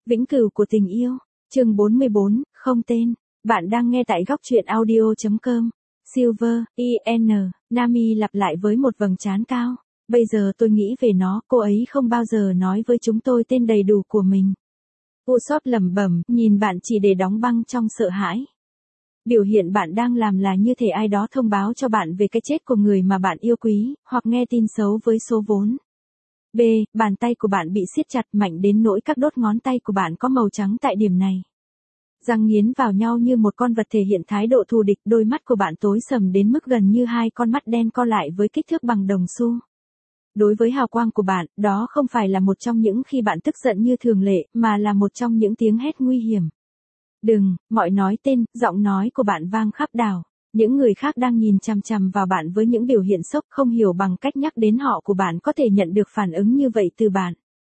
Vĩnh cửu của tình yêu, chương 44, không tên. Bạn đang nghe tại góc truyện audio.com. Silver, IN, Nami lặp lại với một vầng trán cao. Bây giờ tôi nghĩ về nó, cô ấy không bao giờ nói với chúng tôi tên đầy đủ của mình. Usopp lẩm bẩm, nhìn bạn chỉ để đóng băng trong sợ hãi. Biểu hiện bạn đang làm là như thể ai đó thông báo cho bạn về cái chết của người mà bạn yêu quý, hoặc nghe tin xấu với số vốn. B. Bàn tay của bạn bị siết chặt mạnh đến nỗi các đốt ngón tay của bạn có màu trắng tại điểm này. Răng nghiến vào nhau như một con vật thể hiện thái độ thù địch, đôi mắt của bạn tối sầm đến mức gần như hai con mắt đen co lại với kích thước bằng đồng xu. Đối với hào quang của bạn, đó không phải là một trong những khi bạn tức giận như thường lệ, mà là một trong những tiếng hét nguy hiểm. Đừng, mọi nói tên, giọng nói của bạn vang khắp đảo. Những người khác đang nhìn chằm chằm vào bạn với những biểu hiện sốc, không hiểu bằng cách nhắc đến họ của bạn có thể nhận được phản ứng như vậy từ bạn.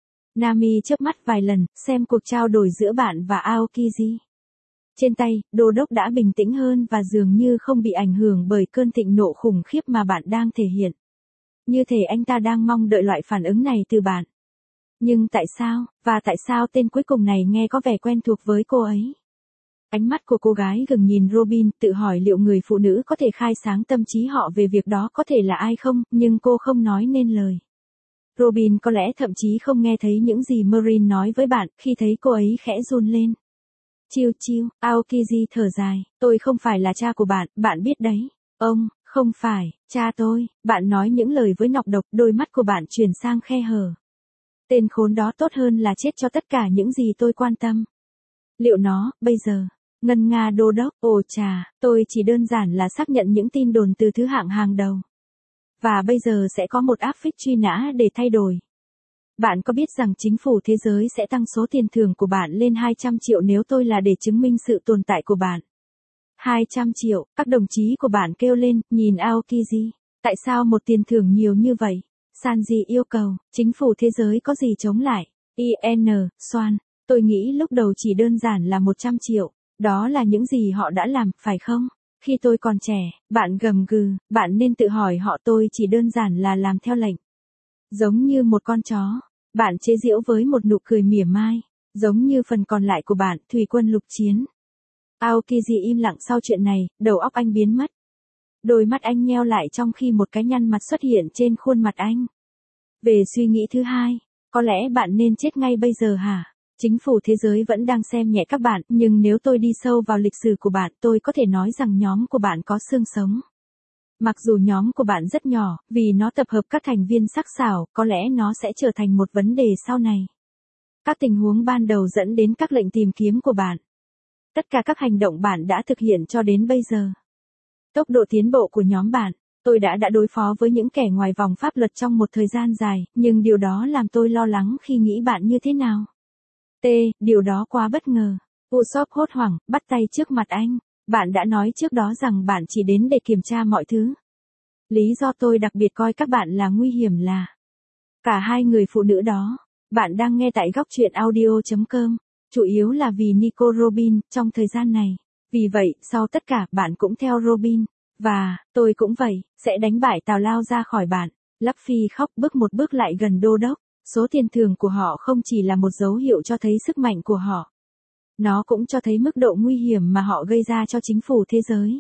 Nami chớp mắt vài lần, xem cuộc trao đổi giữa bạn và Aokiji. Trên tay, đô đốc đã bình tĩnh hơn và dường như không bị ảnh hưởng bởi cơn thịnh nộ khủng khiếp mà bạn đang thể hiện. Như thể anh ta đang mong đợi loại phản ứng này từ bạn. Nhưng tại sao, và tại sao tên cuối cùng này nghe có vẻ quen thuộc với cô ấy? Ánh mắt của cô gái gừng nhìn Robin, tự hỏi liệu người phụ nữ có thể khai sáng tâm trí họ về việc đó có thể là ai không, nhưng cô không nói nên lời. Robin có lẽ thậm chí không nghe thấy những gì Marine nói với bạn, khi thấy cô ấy khẽ run lên. Chill chill, Aokiji thở dài, tôi không phải là cha của bạn, bạn biết đấy. Ông, không phải, cha tôi, bạn nói những lời với nọc độc, đôi mắt của bạn chuyển sang khe hở. Tên khốn đó tốt hơn là chết cho tất cả những gì tôi quan tâm. Liệu nó, bây giờ, ngân nga đô đốc, ồ chà, tôi chỉ đơn giản là xác nhận những tin đồn từ thứ hạng hàng đầu. Và bây giờ sẽ có một áp phích truy nã để thay đổi. Bạn có biết rằng chính phủ thế giới sẽ tăng số tiền thưởng của bạn lên 200 triệu nếu tôi là để chứng minh sự tồn tại của bạn? 200 triệu, các đồng chí của bạn kêu lên, nhìn Aokiji. Tại sao một tiền thưởng nhiều như vậy? Sanji yêu cầu, chính phủ thế giới có gì chống lại? IN, Soan, tôi nghĩ lúc đầu chỉ đơn giản là 100 triệu. Đó là những gì họ đã làm, phải không? Khi tôi còn trẻ, bạn gầm gừ, bạn nên tự hỏi họ tôi chỉ đơn giản là làm theo lệnh. Giống như một con chó, bạn chế giễu với một nụ cười mỉa mai, giống như phần còn lại của bạn, thủy quân lục chiến. Aokiji im lặng sau chuyện này, đầu óc anh biến mất. Đôi mắt anh nheo lại trong khi một cái nhăn mặt xuất hiện trên khuôn mặt anh. Về suy nghĩ thứ hai, có lẽ bạn nên chết ngay bây giờ hả? Chính phủ thế giới vẫn đang xem nhẹ các bạn, nhưng nếu tôi đi sâu vào lịch sử của bạn, tôi có thể nói rằng nhóm của bạn có xương sống. Mặc dù nhóm của bạn rất nhỏ, vì nó tập hợp các thành viên sắc sảo, có lẽ nó sẽ trở thành một vấn đề sau này. Các tình huống ban đầu dẫn đến các lệnh tìm kiếm của bạn. Tất cả các hành động bạn đã thực hiện cho đến bây giờ. Tốc độ tiến bộ của nhóm bạn. Tôi đã đối phó với những kẻ ngoài vòng pháp luật trong một thời gian dài, nhưng điều đó làm tôi lo lắng khi nghĩ bạn như thế nào. Điều đó quá bất ngờ. Usopp hốt hoảng, bắt tay trước mặt anh. Bạn đã nói trước đó rằng bạn chỉ đến để kiểm tra mọi thứ. Lý do tôi đặc biệt coi các bạn là nguy hiểm là cả hai người phụ nữ đó. Bạn đang nghe tại góc truyện audio.com. Chủ yếu là vì Nico Robin, trong thời gian này. Vì vậy, sau tất cả, bạn cũng theo Robin. Và, tôi cũng vậy, sẽ đánh bại Tào Lao ra khỏi bạn. Luffy khóc bước một bước lại gần đô đốc. Số tiền thưởng của họ không chỉ là một dấu hiệu cho thấy sức mạnh của họ. Nó cũng cho thấy mức độ nguy hiểm mà họ gây ra cho chính phủ thế giới.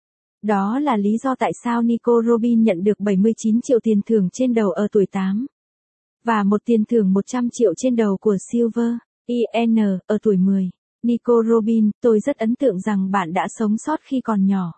Đó là lý do tại sao Nico Robin nhận được 79 triệu tiền thưởng trên đầu ở tuổi 8. Và một tiền thưởng 100 triệu trên đầu của Silver, IN, ở tuổi 10. Nico Robin, tôi rất ấn tượng rằng bạn đã sống sót khi còn nhỏ.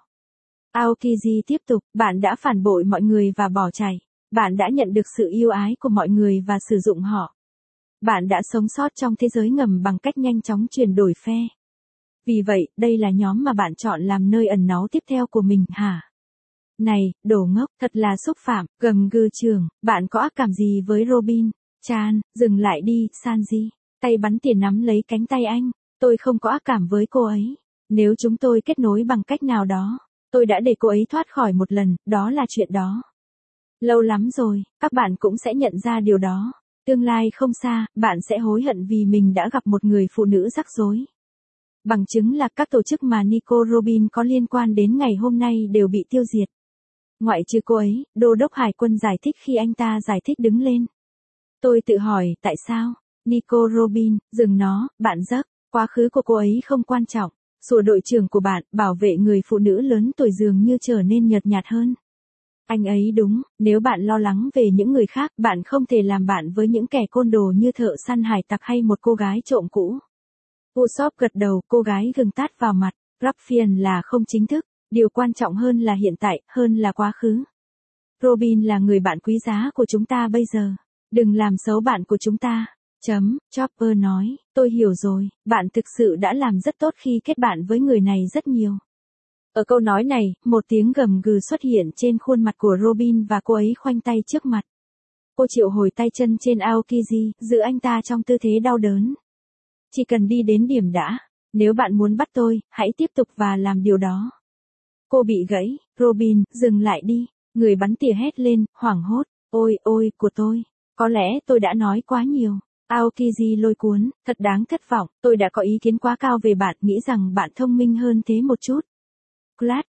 Aokiji tiếp tục, bạn đã phản bội mọi người và bỏ chạy. Bạn đã nhận được sự yêu ái của mọi người và sử dụng họ. Bạn đã sống sót trong thế giới ngầm bằng cách nhanh chóng chuyển đổi phe. Vì vậy, đây là nhóm mà bạn chọn làm nơi ẩn náu tiếp theo của mình hả? Này, đồ ngốc, thật là xúc phạm, gầm gừ trường, bạn có ác cảm gì với Robin? Chan, dừng lại đi, Sanji. Tay bắn tỉa nắm lấy cánh tay anh. Tôi không có ác cảm với cô ấy. Nếu chúng tôi kết nối bằng cách nào đó, tôi đã để cô ấy thoát khỏi một lần, đó là chuyện đó. Lâu lắm rồi, các bạn cũng sẽ nhận ra điều đó. Tương lai không xa, bạn sẽ hối hận vì mình đã gặp một người phụ nữ rắc rối. Bằng chứng là các tổ chức mà Nico Robin có liên quan đến ngày hôm nay đều bị tiêu diệt. Ngoại trừ cô ấy, đô đốc hải quân giải thích khi anh ta giải thích đứng lên. Tôi tự hỏi, tại sao? Nico Robin, dừng nó, bạn giấc. Quá khứ của cô ấy không quan trọng. Sủa đội trưởng của bạn, bảo vệ người phụ nữ lớn tuổi dường như trở nên nhợt nhạt hơn. Anh ấy đúng, nếu bạn lo lắng về những người khác, bạn không thể làm bạn với những kẻ côn đồ như thợ săn hải tặc hay một cô gái trộm cũ. Usopp gật đầu, cô gái gừng tát vào mặt. Ruffian là không chính thức, điều quan trọng hơn là hiện tại, hơn là quá khứ. Robin là người bạn quý giá của chúng ta bây giờ. Đừng làm xấu bạn của chúng ta. Chopper nói, tôi hiểu rồi, bạn thực sự đã làm rất tốt khi kết bạn với người này rất nhiều. Ở câu nói này, một tiếng gầm gừ xuất hiện trên khuôn mặt của Robin và cô ấy khoanh tay trước mặt. Cô triệu hồi tay chân trên Aokiji, giữ anh ta trong tư thế đau đớn. Chỉ cần đi đến điểm đã. Nếu bạn muốn bắt tôi, hãy tiếp tục và làm điều đó. Cô bị gãy. Robin, dừng lại đi. Người bắn tỉa hét lên, hoảng hốt. Ôi, ôi, của tôi. Có lẽ tôi đã nói quá nhiều. Aokiji lôi cuốn, thật đáng thất vọng. Tôi đã có ý kiến quá cao về bạn, nghĩ rằng bạn thông minh hơn thế một chút. Glad,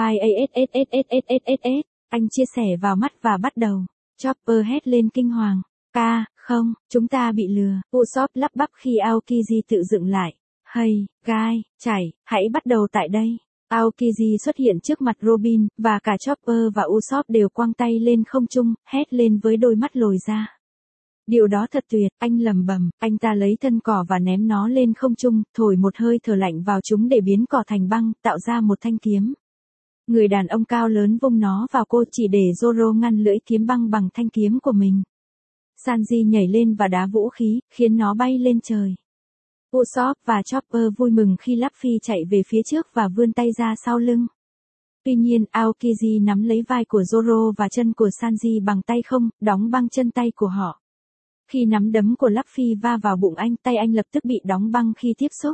GYASSSSSSSS. Anh chia sẻ vào mắt và bắt đầu. Chopper hét lên kinh hoàng. Không, chúng ta bị lừa. Usopp lắp bắp khi Aokiji tự dựng lại. Hay, gai, chảy, hãy bắt đầu tại đây. Aokiji xuất hiện trước mặt Robin, và cả Chopper và Usopp đều quăng tay lên không trung, hét lên với đôi mắt lồi ra. Điều đó thật tuyệt, anh lầm bầm, anh ta lấy thân cỏ và ném nó lên không trung, thổi một hơi thở lạnh vào chúng để biến cỏ thành băng, tạo ra một thanh kiếm. Người đàn ông cao lớn vung nó vào cô chỉ để Zoro ngăn lưỡi kiếm băng bằng thanh kiếm của mình. Sanji nhảy lên và đá vũ khí, khiến nó bay lên trời. Usopp và Chopper vui mừng khi Luffy chạy về phía trước và vươn tay ra sau lưng. Tuy nhiên, Aokiji nắm lấy vai của Zoro và chân của Sanji bằng tay không, đóng băng chân tay của họ. Khi nắm đấm của Luffy va vào bụng anh, tay anh lập tức bị đóng băng khi tiếp xúc.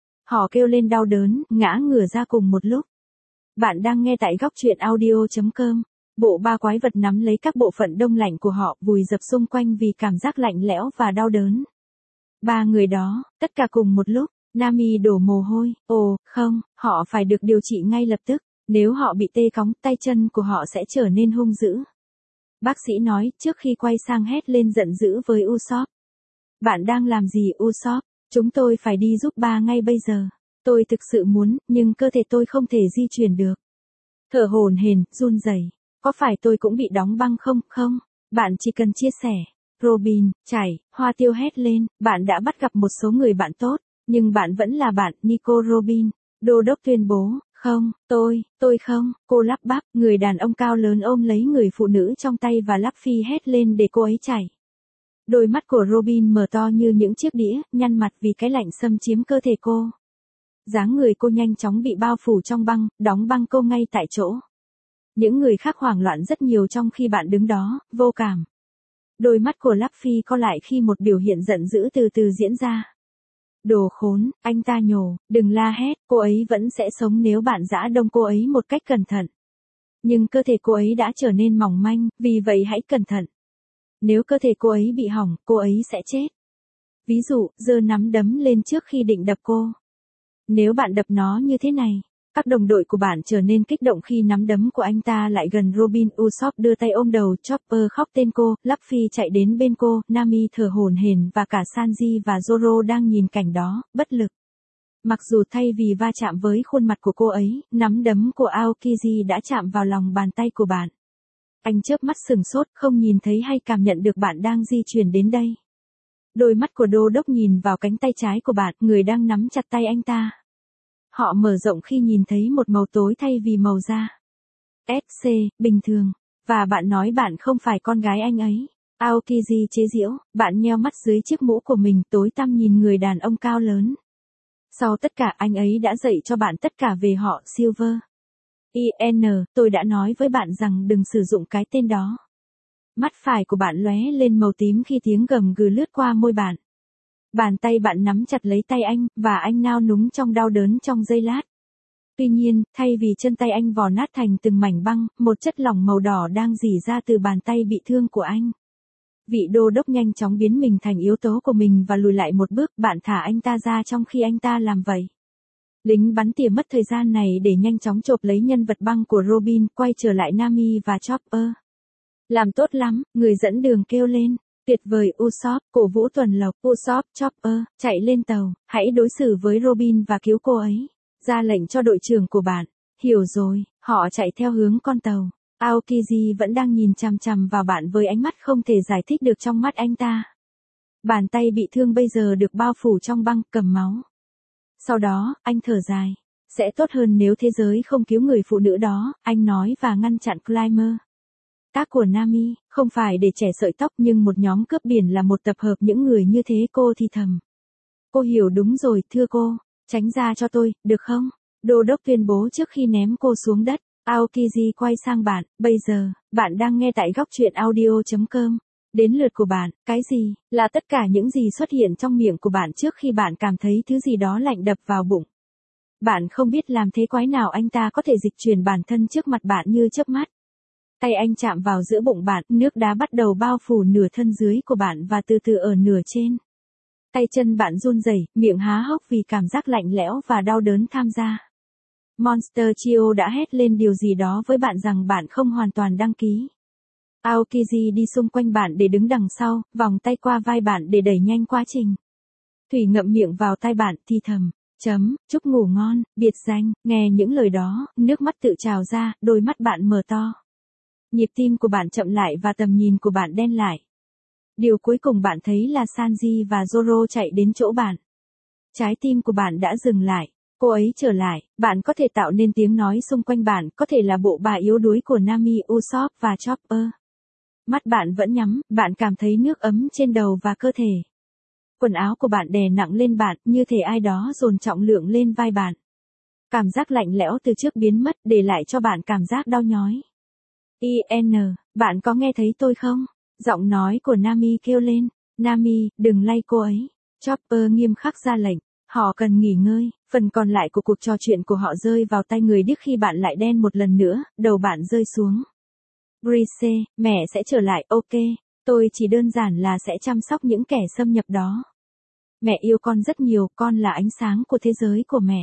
Họ kêu lên đau đớn, ngã ngửa ra cùng một lúc. Bạn đang nghe tại góc truyện audio.com. Bộ ba quái vật nắm lấy các bộ phận đông lạnh của họ, vùi dập xung quanh vì cảm giác lạnh lẽo và đau đớn. Ba người đó, tất cả cùng một lúc, Nami đổ mồ hôi. Ồ, không, họ phải được điều trị ngay lập tức. Nếu họ bị tê cóng, tay chân của họ sẽ trở nên hung dữ. Bác sĩ nói, trước khi quay sang hét lên giận dữ với Usopp. Bạn đang làm gì Usopp? Chúng tôi phải đi giúp ba ngay bây giờ. Tôi thực sự muốn, nhưng cơ thể tôi không thể di chuyển được. Thở hổn hển, run rẩy. Có phải tôi cũng bị đóng băng không? Không, bạn chỉ cần chia sẻ. Robin, chảy, Hoa Tiêu hét lên, bạn đã bắt gặp một số người bạn tốt, nhưng bạn vẫn là bạn, Nico Robin. Đô đốc tuyên bố, không, tôi không, cô lắp bắp, người đàn ông cao lớn ôm lấy người phụ nữ trong tay và Luffy hét lên để cô ấy chảy. Đôi mắt của Robin mở to như những chiếc đĩa, nhăn mặt vì cái lạnh xâm chiếm cơ thể cô. Dáng người cô nhanh chóng bị bao phủ trong băng, đóng băng cô ngay tại chỗ. Những người khác hoảng loạn rất nhiều trong khi bạn đứng đó, vô cảm. Đôi mắt của Luffy co lại khi một biểu hiện giận dữ từ từ diễn ra. Đồ khốn, anh ta nhổ, đừng la hét, cô ấy vẫn sẽ sống nếu bạn giã đông cô ấy một cách cẩn thận. Nhưng cơ thể cô ấy đã trở nên mỏng manh, vì vậy hãy cẩn thận. Nếu cơ thể cô ấy bị hỏng, cô ấy sẽ chết. Ví dụ, giơ nắm đấm lên trước khi định đập cô. Nếu bạn đập nó như thế này, các đồng đội của bạn trở nên kích động khi nắm đấm của anh ta lại gần Robin. Usopp đưa tay ôm đầu, Chopper khóc tên cô, Luffy chạy đến bên cô, Nami thở hổn hển và cả Sanji và Zoro đang nhìn cảnh đó, bất lực. Mặc dù thay vì va chạm với khuôn mặt của cô ấy, nắm đấm của Aokiji đã chạm vào lòng bàn tay của bạn. Anh chớp mắt sừng sốt, không nhìn thấy hay cảm nhận được bạn đang di chuyển đến đây. Đôi mắt của đô đốc nhìn vào cánh tay trái của bạn, người đang nắm chặt tay anh ta. Họ mở rộng khi nhìn thấy một màu tối thay vì màu da. SC, bình thường. Và bạn nói bạn không phải con gái anh ấy. Aokiji chế giễu, bạn nheo mắt dưới chiếc mũ của mình tối tăm nhìn người đàn ông cao lớn. Sau tất cả anh ấy đã dạy cho bạn tất cả về họ, Silver. Tôi đã nói với bạn rằng đừng sử dụng cái tên đó. Mắt phải của bạn lóe lên màu tím khi tiếng gầm gừ lướt qua môi bạn. Bàn tay bạn nắm chặt lấy tay anh, và anh nao núng trong đau đớn trong giây lát. Tuy nhiên, thay vì chân tay anh vò nát thành từng mảnh băng, một chất lỏng màu đỏ đang rỉ ra từ bàn tay bị thương của anh. Vị đô đốc nhanh chóng biến mình thành yếu tố của mình và lùi lại một bước, bạn thả anh ta ra trong khi anh ta làm vậy. Lính bắn tỉa mất thời gian này để nhanh chóng chộp lấy nhân vật băng của Robin, quay trở lại Nami và Chopper. Làm tốt lắm, người dẫn đường kêu lên. Tuyệt vời Usopp, cổ vũ tuần lộc, Usopp Chopper, chạy lên tàu, hãy đối xử với Robin và cứu cô ấy. Ra lệnh cho đội trưởng của bạn. Hiểu rồi, họ chạy theo hướng con tàu. Aokiji vẫn đang nhìn chằm chằm vào bạn với ánh mắt không thể giải thích được trong mắt anh ta. Bàn tay bị thương bây giờ được bao phủ trong băng, cầm máu. Sau đó, anh thở dài. Sẽ tốt hơn nếu thế giới không cứu người phụ nữ đó, anh nói và ngăn chặn Climber. Tác của Nami, không phải để trẻ sợi tóc nhưng một nhóm cướp biển là một tập hợp những người như thế, cô thì thầm. Cô hiểu đúng rồi, thưa cô. Tránh ra cho tôi, được không? Đô đốc tuyên bố trước khi ném cô xuống đất. Aokiji quay sang bạn, bây giờ, bạn đang nghe tại góc truyện audio.com. Đến lượt của bạn, cái gì, là tất cả những gì xuất hiện trong miệng của bạn trước khi bạn cảm thấy thứ gì đó lạnh đập vào bụng. Bạn không biết làm thế quái nào anh ta có thể dịch chuyển bản thân trước mặt bạn như chớp mắt. Tay anh chạm vào giữa bụng bạn, nước đá bắt đầu bao phủ nửa thân dưới của bạn và từ từ ở nửa trên. Tay chân bạn run rẩy, miệng há hốc vì cảm giác lạnh lẽo và đau đớn tham gia. Monster Chio đã hét lên điều gì đó với bạn rằng bạn không hoàn toàn đăng ký. Aokiji đi xung quanh bạn để đứng đằng sau, vòng tay qua vai bạn để đẩy nhanh quá trình. Thủy ngậm miệng vào tai bạn thì thầm. Chúc ngủ ngon, biệt danh, nghe những lời đó, nước mắt tự trào ra, đôi mắt bạn mở to. Nhịp tim của bạn chậm lại và tầm nhìn của bạn đen lại. Điều cuối cùng bạn thấy là Sanji và Zoro chạy đến chỗ bạn. Trái tim của bạn đã dừng lại. Cô ấy trở lại, bạn có thể tạo nên tiếng nói xung quanh bạn, có thể là bộ bà yếu đuối của Nami, Usopp và Chopper. Mắt bạn vẫn nhắm, bạn cảm thấy nước ấm trên đầu và cơ thể. Quần áo của bạn đè nặng lên bạn, như thể ai đó dồn trọng lượng lên vai bạn. Cảm giác lạnh lẽo từ trước biến mất, để lại cho bạn cảm giác đau nhói. Bạn có nghe thấy tôi không? Giọng nói của Nami kêu lên. Nami, đừng lay cô ấy. Chopper nghiêm khắc ra lệnh. Họ cần nghỉ ngơi. Phần còn lại của cuộc trò chuyện của họ rơi vào tay người điếc khi bạn lại đen một lần nữa, đầu bạn rơi xuống. Brice, mẹ sẽ trở lại, ok. Tôi chỉ đơn giản là sẽ chăm sóc những kẻ xâm nhập đó. Mẹ yêu con rất nhiều, con là ánh sáng của thế giới của mẹ.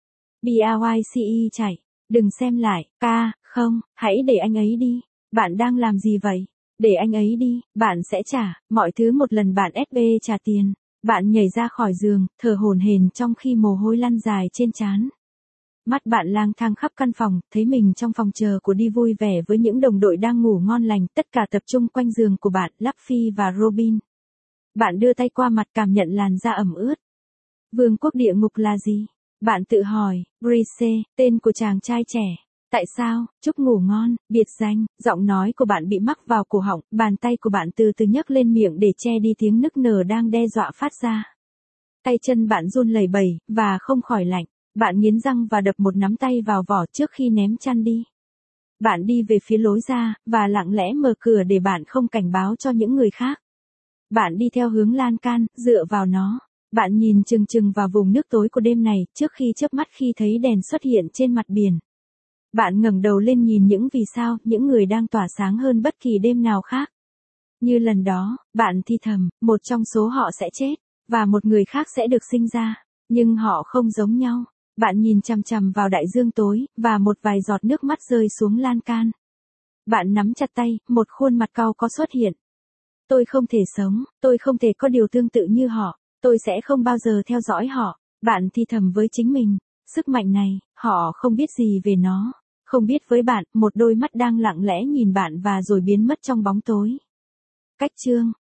BRYCE chạy. Đừng xem lại, không, hãy để anh ấy đi. Bạn đang làm gì vậy? Để anh ấy đi, bạn sẽ trả, mọi thứ một lần bạn SB trả tiền. Bạn nhảy ra khỏi giường, thở hổn hển trong khi mồ hôi lăn dài trên trán. Mắt bạn lang thang khắp căn phòng, thấy mình trong phòng chờ của đi vui vẻ với những đồng đội đang ngủ ngon lành, tất cả tập trung quanh giường của bạn, Luffy và Robin. Bạn đưa tay qua mặt cảm nhận làn da ẩm ướt. Vương quốc địa ngục là gì? Bạn tự hỏi. Brice, tên của chàng trai trẻ. Tại sao? Chúc ngủ ngon, biệt danh. Giọng nói của bạn bị mắc vào cổ họng, bàn tay của bạn từ từ nhấc lên miệng để che đi tiếng nức nở đang đe dọa phát ra. Tay chân bạn run lẩy bẩy, và không khỏi lạnh. Bạn nghiến răng và đập một nắm tay vào vỏ trước khi ném chăn đi. Bạn đi về phía lối ra, và lặng lẽ mở cửa để bạn không cảnh báo cho những người khác. Bạn đi theo hướng lan can, dựa vào nó. Bạn nhìn chừng chừng vào vùng nước tối của đêm này, trước khi chớp mắt khi thấy đèn xuất hiện trên mặt biển. Bạn ngẩng đầu lên nhìn những vì sao, những người đang tỏa sáng hơn bất kỳ đêm nào khác. Như lần đó, bạn thì thầm, một trong số họ sẽ chết, và một người khác sẽ được sinh ra. Nhưng họ không giống nhau. Bạn nhìn chằm chằm vào đại dương tối, và một vài giọt nước mắt rơi xuống lan can. Bạn nắm chặt tay, một khuôn mặt cau có xuất hiện. Tôi không thể sống, tôi không thể có điều tương tự như họ, tôi sẽ không bao giờ theo dõi họ. Bạn thì thầm với chính mình, sức mạnh này, họ không biết gì về nó. Không biết với bạn, một đôi mắt đang lặng lẽ nhìn bạn và rồi biến mất trong bóng tối. Cách chương